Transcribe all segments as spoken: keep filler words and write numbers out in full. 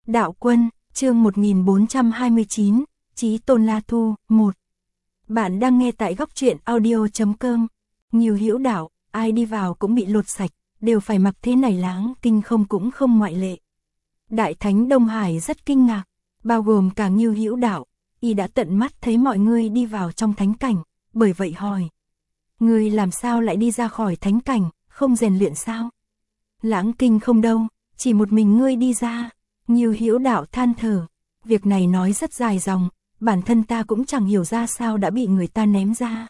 Đạo Quân, chương một nghìn bốn trăm hai mươi chín, Chí Tôn La Thu, một. Bạn đang nghe tại góc truyện audio chấm com. Nhiều hữu đạo, ai đi vào cũng bị lột sạch, đều phải mặc thế này láng kinh không cũng không ngoại lệ. Đại Thánh Đông Hải rất kinh ngạc, bao gồm cả Ngưu hữu đạo, y đã tận mắt thấy mọi người đi vào trong thánh cảnh, bởi vậy hỏi. Ngươi làm sao lại đi ra khỏi thánh cảnh, không rèn luyện sao? Lãng kinh không đâu, chỉ một mình ngươi đi ra. Ngưu hữu đạo than thở, việc này nói rất dài dòng, bản thân ta cũng chẳng hiểu ra sao đã bị người ta ném ra.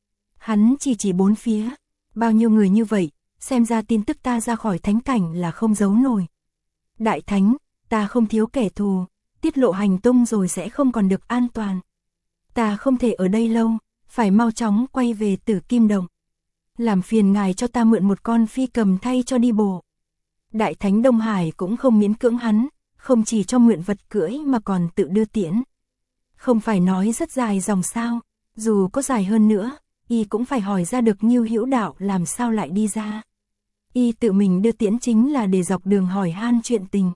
Hắn chỉ chỉ bốn phía, bao nhiêu người như vậy, xem ra tin tức ta ra khỏi thánh cảnh là không giấu nổi. Đại Thánh, ta không thiếu kẻ thù, tiết lộ hành tung rồi sẽ không còn được an toàn. Ta không thể ở đây lâu, phải mau chóng quay về Tử Kim Động. Làm phiền ngài cho ta mượn một con phi cầm thay cho đi bộ. Đại Thánh Đông Hải cũng không miễn cưỡng hắn, không chỉ cho mượn vật cưỡi mà còn tự đưa tiễn. Không phải nói rất dài dòng sao, dù có dài hơn nữa, y cũng phải hỏi ra được Ngưu hữu đạo làm sao lại đi ra. Y tự mình đưa tiễn chính là để dọc đường hỏi han chuyện tình.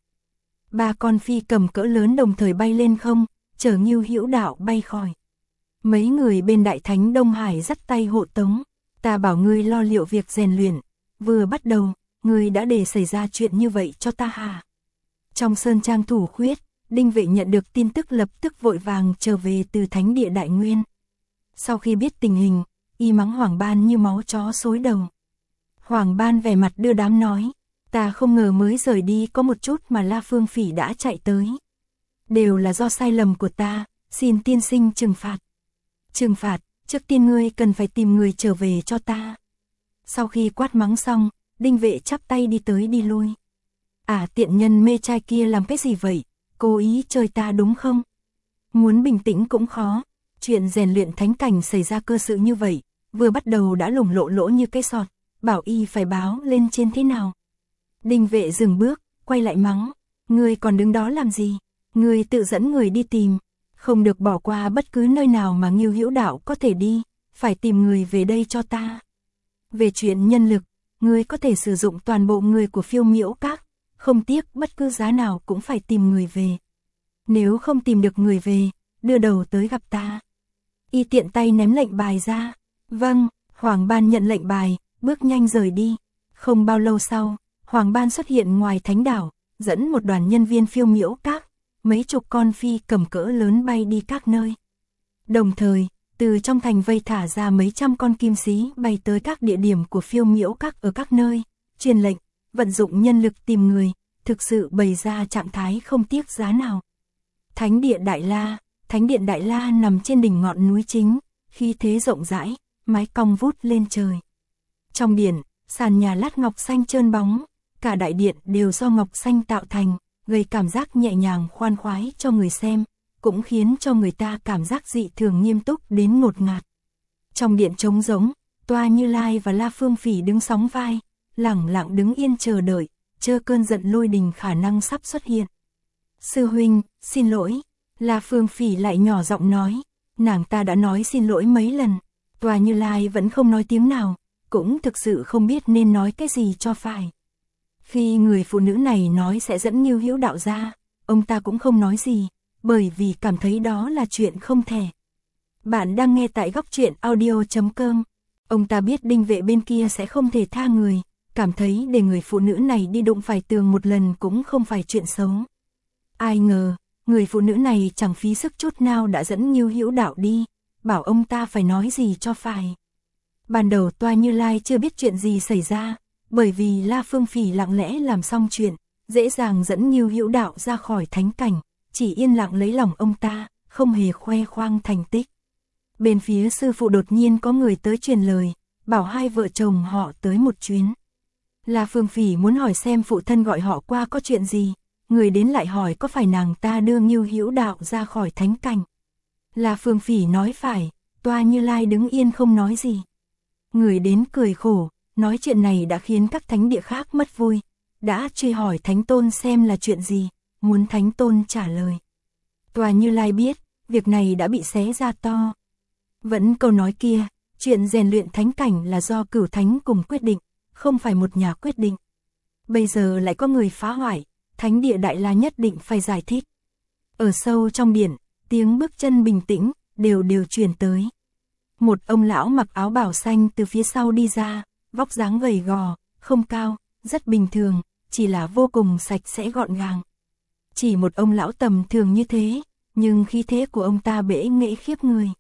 Ba con phi cầm cỡ lớn đồng thời bay lên không, chở Ngưu hữu đạo bay khỏi. Mấy người bên Đại Thánh Đông Hải dắt tay hộ tống, ta bảo ngươi lo liệu việc rèn luyện, vừa bắt đầu, ngươi đã để xảy ra chuyện như vậy cho ta hả? Trong sơn trang thủ khuyết, Đinh Vệ nhận được tin tức lập tức vội vàng trở về từ thánh địa Đại Nguyên. Sau khi biết tình hình, y mắng Hoàng Ban như máu chó xối đầu. Hoàng Ban vẻ mặt đưa đám nói, ta không ngờ mới rời đi có một chút mà La Phương Phỉ đã chạy tới. Đều là do sai lầm của ta, xin tiên sinh trừng phạt. Trừng phạt, trước tiên ngươi cần phải tìm người trở về cho ta. Sau khi quát mắng xong, Đinh Vệ chắp tay đi tới đi lui. À, tiện nhân mê trai kia làm cái gì vậy, cố ý chơi ta đúng không? Muốn bình tĩnh cũng khó, chuyện rèn luyện thánh cảnh xảy ra cơ sự như vậy, vừa bắt đầu đã lủng lộ lỗ như cái sọt, bảo y phải báo lên trên thế nào. Đinh Vệ dừng bước, quay lại mắng, ngươi còn đứng đó làm gì? Ngươi tự dẫn người đi tìm, không được bỏ qua bất cứ nơi nào mà Ngưu hữu đạo có thể đi, phải tìm người về đây cho ta. Về chuyện nhân lực, ngươi có thể sử dụng toàn bộ người của Phiêu Miễu Các, không tiếc bất cứ giá nào cũng phải tìm người về. Nếu không tìm được người về, đưa đầu tới gặp ta. Y tiện tay ném lệnh bài ra. Vâng, Hoàng Ban nhận lệnh bài, bước nhanh rời đi. Không bao lâu sau, Hoàng Ban xuất hiện ngoài thánh đảo, dẫn một đoàn nhân viên Phiêu Miễu Các, mấy chục con phi cầm cỡ lớn bay đi các nơi. Đồng thời, từ trong thành vây thả ra mấy trăm con kim sĩ bay tới các địa điểm của Phiêu Miễu Các ở các nơi, truyền lệnh, vận dụng nhân lực tìm người, thực sự bày ra trạng thái không tiếc giá nào. Thánh địa Đại La, Thánh điện Đại La nằm trên đỉnh ngọn núi chính, khí thế rộng rãi, mái cong vút lên trời. Trong điện, sàn nhà lát ngọc xanh trơn bóng, cả đại điện đều do ngọc xanh tạo thành, gây cảm giác nhẹ nhàng khoan khoái cho người xem, cũng khiến cho người ta cảm giác dị thường nghiêm túc đến ngột ngạt. Trong điện trống rỗng, Toa Như Lai và La Phương Phỉ đứng sóng vai, lẳng lặng đứng yên chờ đợi, chờ cơn giận lôi đình khả năng sắp xuất hiện. Sư huynh, xin lỗi. La Phương Phỉ lại nhỏ giọng nói, nàng ta đã nói xin lỗi mấy lần. Toa Như Lai vẫn không nói tiếng nào, cũng thực sự không biết nên nói cái gì cho phải. Khi người phụ nữ này nói sẽ dẫn Ngưu hữu đạo ra, ông ta cũng không nói gì, bởi vì cảm thấy đó là chuyện không thể. Bạn đang nghe tại góc truyện audio chấm com. Ông ta biết Đinh Vệ bên kia sẽ không thể tha người, cảm thấy để người phụ nữ này đi đụng phải tường một lần cũng không phải chuyện xấu. Ai ngờ, người phụ nữ này chẳng phí sức chút nào đã dẫn Ngưu hữu đạo đi, bảo ông ta phải nói gì cho phải. Ban đầu Toa Như Lai chưa biết chuyện gì xảy ra, bởi vì La Phương Phỉ lặng lẽ làm xong chuyện, dễ dàng dẫn Ngưu hữu đạo ra khỏi thánh cảnh, chỉ yên lặng lấy lòng ông ta, không hề khoe khoang thành tích. Bên phía sư phụ đột nhiên có người tới truyền lời, bảo hai vợ chồng họ tới một chuyến. La Phương Phỉ muốn hỏi xem phụ thân gọi họ qua có chuyện gì, người đến lại hỏi có phải nàng ta đưa Ngưu hữu đạo ra khỏi thánh cảnh. La Phương Phỉ nói phải, Toa Như Lai đứng yên không nói gì. Người đến cười khổ, nói chuyện này đã khiến các thánh địa khác mất vui, đã truy hỏi Thánh Tôn xem là chuyện gì, muốn Thánh Tôn trả lời. Toa Như Lai biết, việc này đã bị xé ra to. Vẫn câu nói kia, chuyện rèn luyện thánh cảnh là do cửu thánh cùng quyết định, không phải một nhà quyết định. Bây giờ lại có người phá hoại, thánh địa Đại La nhất định phải giải thích. Ở sâu trong điện, tiếng bước chân bình tĩnh, đều đều truyền tới. Một ông lão mặc áo bào xanh từ phía sau đi ra, vóc dáng gầy gò, không cao, rất bình thường, chỉ là vô cùng sạch sẽ gọn gàng. Chỉ một ông lão tầm thường như thế, nhưng khí thế của ông ta bẽ nghệ khiếp người.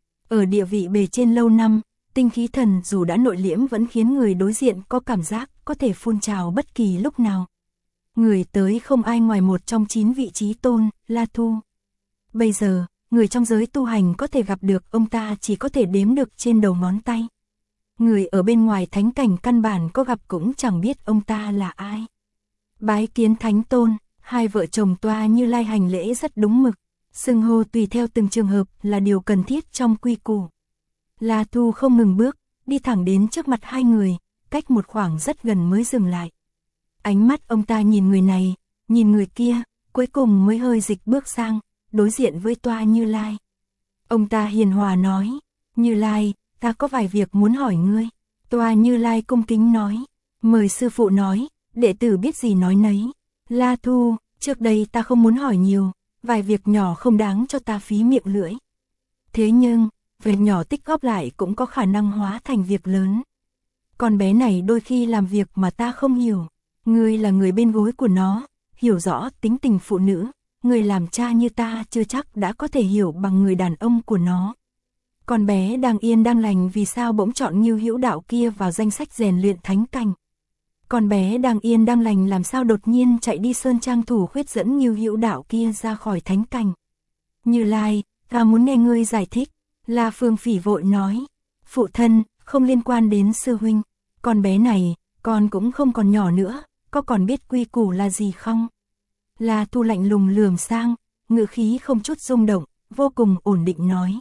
Ở địa vị bề trên lâu năm, tinh khí thần dù đã nội liễm vẫn khiến người đối diện có cảm giác có thể phun trào bất kỳ lúc nào. Người tới không ai ngoài một trong chín vị chí tôn, La Thu. Bây giờ, người trong giới tu hành có thể gặp được ông ta chỉ có thể đếm được trên đầu ngón tay. Người ở bên ngoài thánh cảnh căn bản có gặp cũng chẳng biết ông ta là ai. Bái kiến thánh tôn, hai vợ chồng Toa Như Lai hành lễ rất đúng mực. Xưng hô tùy theo từng trường hợp là điều cần thiết trong quy củ. La Thu không ngừng bước, đi thẳng đến trước mặt hai người, cách một khoảng rất gần mới dừng lại. Ánh mắt ông ta nhìn người này, nhìn người kia, cuối cùng mới hơi dịch bước sang, đối diện với Toa Như Lai. Ông ta hiền hòa nói, Như Lai, ta có vài việc muốn hỏi ngươi. Toa Như Lai cung kính nói, mời sư phụ nói, đệ tử biết gì nói nấy. La Thu, trước đây ta không muốn hỏi nhiều, vài việc nhỏ không đáng cho ta phí miệng lưỡi. Thế nhưng, việc nhỏ tích góp lại cũng có khả năng hóa thành việc lớn. Con bé này đôi khi làm việc mà ta không hiểu. Ngươi là người bên gối của nó, hiểu rõ tính tình phụ nữ. Người làm cha như ta chưa chắc đã có thể hiểu bằng người đàn ông của nó. Con bé đang yên đang lành vì sao bỗng chọn Ngưu Hữu Đạo kia vào danh sách rèn luyện thánh cảnh. Con bé đang yên đang lành làm sao đột nhiên chạy đi sơn trang thủ khuyết dẫn Ngưu Hữu Đạo kia ra khỏi thánh cảnh. Như Lai, ta muốn nghe ngươi giải thích. La Phương Phỉ vội nói, phụ thân, không liên quan đến sư huynh. Con bé này, con cũng không còn nhỏ nữa, có còn biết quy củ là gì không? La Thu lạnh lùng lườm sang, ngữ khí không chút rung động, vô cùng ổn định nói.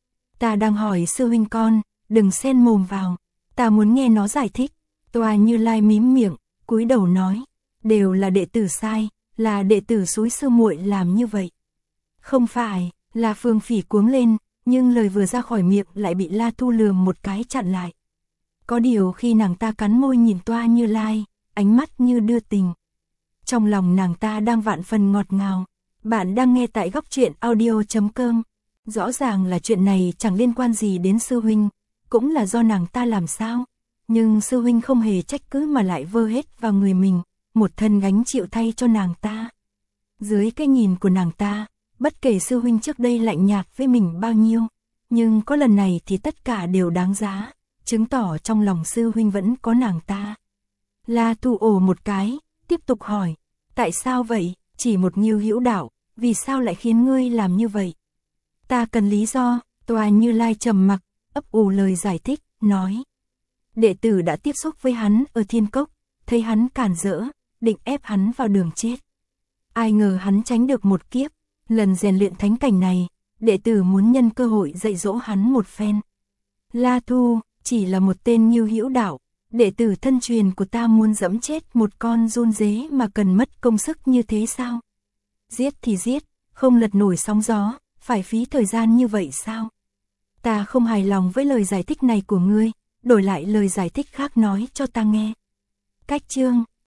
Ta đang hỏi sư huynh con, đừng xen mồm vào, ta muốn nghe nó giải thích. Toa Như Lai mím miệng, cúi đầu nói, đều là đệ tử sai, là đệ tử xúi sư muội làm như vậy. Không phải, La Phương Phỉ cuống lên, nhưng lời vừa ra khỏi miệng lại bị La Thu lườm một cái chặn lại. Có điều khi nàng ta cắn môi nhìn Toa Như Lai, ánh mắt như đưa tình. Trong lòng nàng ta đang vạn phần ngọt ngào. Bạn đang nghe tại góc truyện audio chấm com. Rõ ràng là chuyện này chẳng liên quan gì đến sư huynh, cũng là do nàng ta làm sao. Nhưng sư huynh không hề trách cứ mà lại vơ hết vào người mình, một thân gánh chịu thay cho nàng ta. Dưới cái nhìn của nàng ta, bất kể sư huynh trước đây lạnh nhạt với mình bao nhiêu, nhưng có lần này thì tất cả đều đáng giá, chứng tỏ trong lòng sư huynh vẫn có nàng ta. La Thu ồ một cái, tiếp tục hỏi, tại sao vậy, chỉ một Ngưu Hữu Đạo, vì sao lại khiến ngươi làm như vậy? Ta cần lý do. Toa Như Lai trầm mặc, ấp ủ lời giải thích, nói. Đệ tử đã tiếp xúc với hắn ở Thiên Cốc, thấy hắn cản rỡ, định ép hắn vào đường chết. Ai ngờ hắn tránh được một kiếp, lần rèn luyện thánh cảnh này, đệ tử muốn nhân cơ hội dạy dỗ hắn một phen. La Thu, chỉ là một tên Ngưu Hữu Đạo, đệ tử thân truyền của ta muốn dẫm chết một con run dế mà cần mất công sức như thế sao? Giết thì giết, không lật nổi sóng gió, phải phí thời gian như vậy sao? Ta không hài lòng với lời giải thích này của ngươi, đổi lại lời giải thích khác nói cho ta nghe. Cách chương